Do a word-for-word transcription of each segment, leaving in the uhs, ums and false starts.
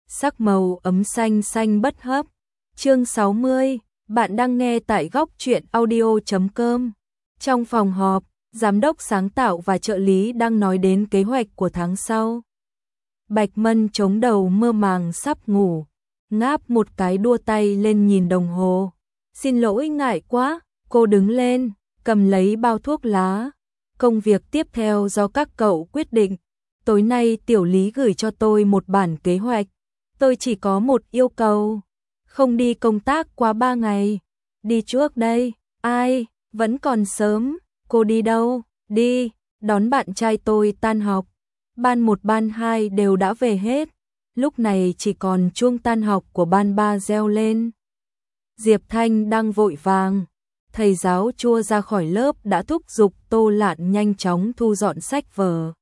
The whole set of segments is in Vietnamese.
sắc màu ấm xanh xanh bất hấp. Chương sáu mươi, bạn đang nghe tại góc truyện audio chấm com. Trong phòng họp, giám đốc sáng tạo và trợ lý đang nói đến kế hoạch của tháng sau. Bạch Mân chống đầu mơ màng sắp ngủ, ngáp một cái đua tay lên nhìn đồng hồ. Xin lỗi, ngại quá. Cô đứng lên, cầm lấy bao thuốc lá. Công việc tiếp theo do các cậu quyết định. Tối nay tiểu lý gửi cho tôi một bản kế hoạch. Tôi chỉ có một yêu cầu. Không đi công tác quá ba ngày. Đi trước đây. Ai? Vẫn còn sớm. Cô đi đâu? Đi. Đón bạn trai tôi tan học. Ban một ban hai đều đã về hết. Lúc này chỉ còn chuông tan học của ban ba reo lên. Diệp Thanh đang vội vàng. Thầy giáo Chua ra khỏi lớp đã thúc giục Tô Lạn nhanh chóng thu dọn sách vở.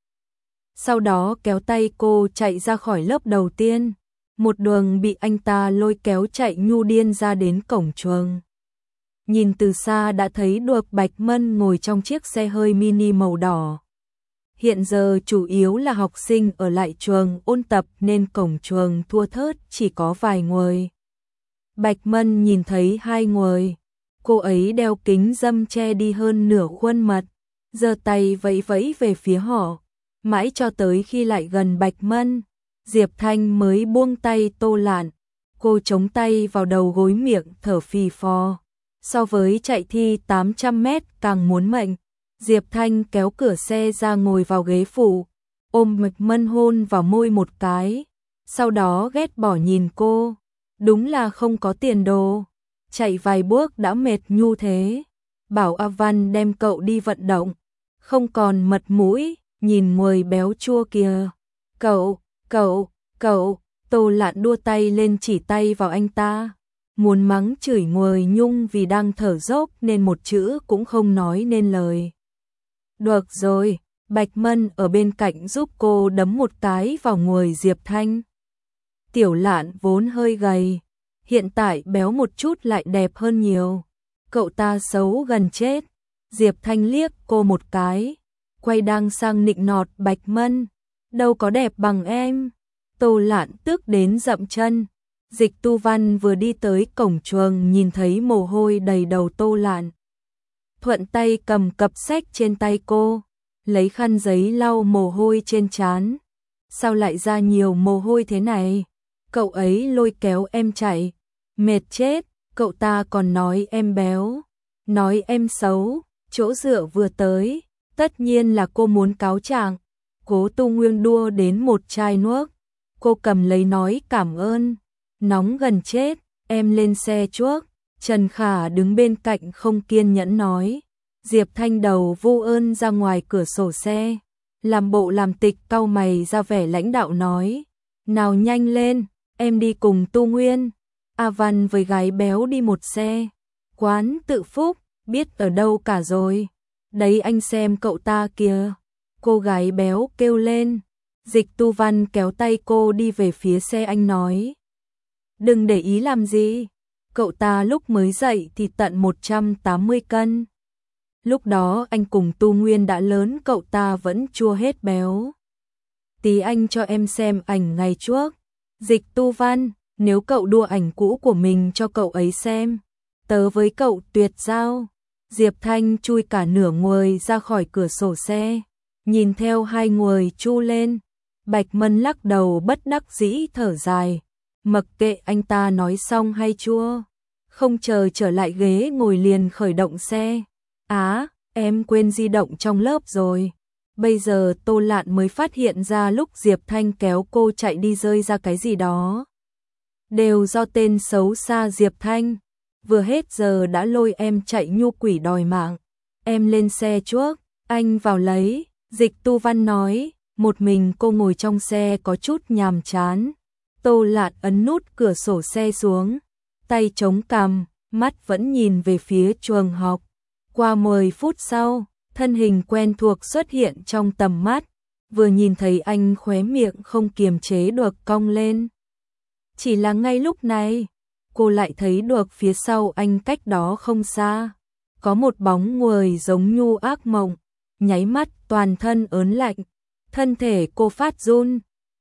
Sau đó kéo tay cô chạy ra khỏi lớp đầu tiên. Một đường bị anh ta lôi kéo chạy nhu điên ra đến cổng trường. Nhìn từ xa đã thấy được Bạch Mân ngồi trong chiếc xe hơi mini màu đỏ. Hiện giờ chủ yếu là học sinh ở lại trường ôn tập nên cổng trường thưa thớt chỉ có vài người. Bạch Mân nhìn thấy hai người. Cô ấy đeo kính râm che đi hơn nửa khuôn mặt, giơ tay vẫy vẫy về phía họ. Mãi cho tới khi lại gần Bạch Mân, Diệp Thanh mới buông tay Tô Lạn. Cô chống tay vào đầu gối miệng thở phì phò. So với chạy thi tám trăm mét càng muốn mệnh. Diệp Thanh kéo cửa xe ra ngồi vào ghế phụ, ôm Bạch Mân hôn vào môi một cái. Sau đó ghét bỏ nhìn cô. Đúng là không có tiền đồ. Chạy vài bước đã mệt nhu thế. Bảo A Văn đem cậu đi vận động. Không còn mật mũi, nhìn người béo chua kìa. Cậu, cậu, cậu. Tô Lạn đua tay lên chỉ tay vào anh ta. Muốn mắng chửi người nhung vì đang thở dốc nên một chữ cũng không nói nên lời. Được rồi, Bạch Mân ở bên cạnh giúp cô đấm một cái vào người Diệp Thanh. Tiểu Lạn vốn hơi gầy, hiện tại béo một chút lại đẹp hơn nhiều. Cậu ta xấu gần chết. Diệp Thanh liếc cô một cái, quay đang sang nịnh nọt Bạch Mân. Đâu có đẹp bằng em. Tô Lạn tức đến dậm chân. Dịch Tu Văn vừa đi tới cổng trường nhìn thấy mồ hôi đầy đầu Tô Lạn. Thuận tay cầm cặp sách trên tay cô, lấy khăn giấy lau mồ hôi trên trán. Sao lại ra nhiều mồ hôi thế này? Cậu ấy lôi kéo em chạy. Mệt chết, cậu ta còn nói em béo, nói em xấu. Chỗ dựa vừa tới, tất nhiên là cô muốn cáo trạng. Cố Tu Nguyên đua đến một chai nước. Cô cầm lấy nói cảm ơn. Nóng gần chết, em lên xe trước. Trần Khả đứng bên cạnh không kiên nhẫn nói. Diệp Thanh đầu vô ơn ra ngoài cửa sổ xe. Làm bộ làm tịch cau mày ra vẻ lãnh đạo nói. Nào nhanh lên, em đi cùng Tu Nguyên. A Văn với gái béo đi một xe. Quán Tự Phúc, biết ở đâu cả rồi. Đấy anh xem cậu ta kìa. Cô gái béo kêu lên. Dịch Tu Văn kéo tay cô đi về phía xe anh nói. Đừng để ý làm gì. Cậu ta lúc mới dậy thì tận một trăm tám mươi cân. Lúc đó anh cùng Tu Nguyên đã lớn, cậu ta vẫn chưa hết béo. Tí anh cho em xem ảnh ngày trước. Dịch Tu Văn, nếu cậu đua ảnh cũ của mình cho cậu ấy xem, tớ với cậu tuyệt giao. Diệp Thanh chui cả nửa người ra khỏi cửa sổ xe, nhìn theo hai người chu lên. Bạch Mân lắc đầu bất đắc dĩ thở dài. Mặc kệ anh ta nói xong hay chưa, không chờ trở lại ghế ngồi liền khởi động xe. Á, em quên di động trong lớp rồi. Bây giờ Tô Lạn mới phát hiện ra lúc Diệp Thanh kéo cô chạy đi rơi ra cái gì đó. Đều do tên xấu xa Diệp Thanh. Vừa hết giờ đã lôi em chạy nhu quỷ đòi mạng. Em lên xe trước, anh vào lấy. Dịch Tu Văn nói. Một mình cô ngồi trong xe có chút nhàm chán. Tô Lạn ấn nút cửa sổ xe xuống, tay chống cằm, mắt vẫn nhìn về phía trường học. Qua mười phút sau, thân hình quen thuộc xuất hiện trong tầm mắt. Vừa nhìn thấy anh khóe miệng không kiềm chế được cong lên. Chỉ là ngay lúc này, cô lại thấy được phía sau anh cách đó không xa. Có một bóng người giống nhu ác mộng, nháy mắt toàn thân ớn lạnh. Thân thể cô phát run,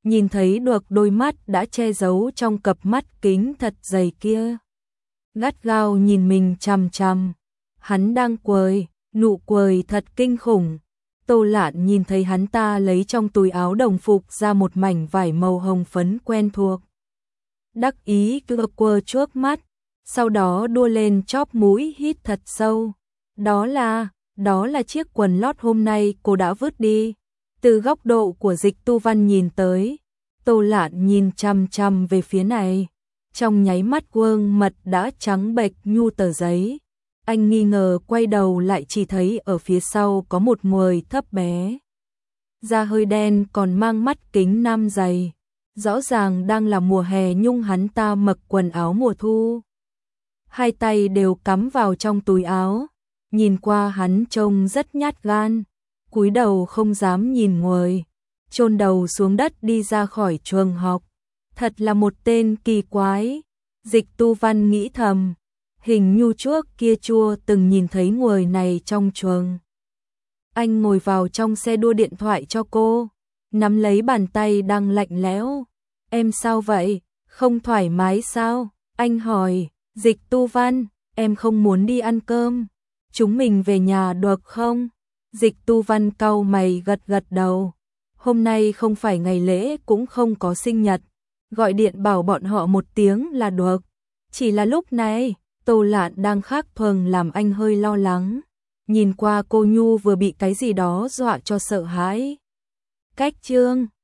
nhìn thấy được đôi mắt đã che giấu trong cặp mắt kính thật dày kia. Gắt gao nhìn mình chằm chằm, hắn đang quời, nụ cười thật kinh khủng. Tô Lạn nhìn thấy hắn ta lấy trong túi áo đồng phục ra một mảnh vải màu hồng phấn quen thuộc. Đắc ý cứ quơ trước mắt, sau đó đua lên chóp mũi hít thật sâu. Đó là, đó là chiếc quần lót hôm nay cô đã vứt đi. Từ góc độ của Dịch Tu Văn nhìn tới, Tô Lạn nhìn chằm chằm về phía này. Trong nháy mắt gương mặt đã trắng bệch nhu tờ giấy. Anh nghi ngờ quay đầu lại chỉ thấy ở phía sau có một người thấp bé. Da hơi đen còn mang mắt kính nam dày. Rõ ràng đang là mùa hè nhưng hắn ta mặc quần áo mùa thu. Hai tay đều cắm vào trong túi áo. Nhìn qua hắn trông rất nhát gan. Cúi đầu không dám nhìn người. Chôn đầu xuống đất đi ra khỏi trường học. Thật là một tên kỳ quái. Dịch Tu Văn nghĩ thầm. Hình như trước kia chưa từng nhìn thấy người này trong trường. Anh ngồi vào trong xe đua điện thoại cho cô, nắm lấy bàn tay đang lạnh lẽo. Em sao vậy? Không thoải mái sao? Anh hỏi. Dịch Tu Văn, em không muốn đi ăn cơm. Chúng mình về nhà được không? Dịch Tu Văn cau mày gật gật đầu. Hôm nay không phải ngày lễ cũng không có sinh nhật. Gọi điện bảo bọn họ một tiếng là được. Chỉ là lúc này, Tô Lạn đang khác thường làm anh hơi lo lắng. Nhìn qua cô Nhu vừa bị cái gì đó dọa cho sợ hãi. Cách chương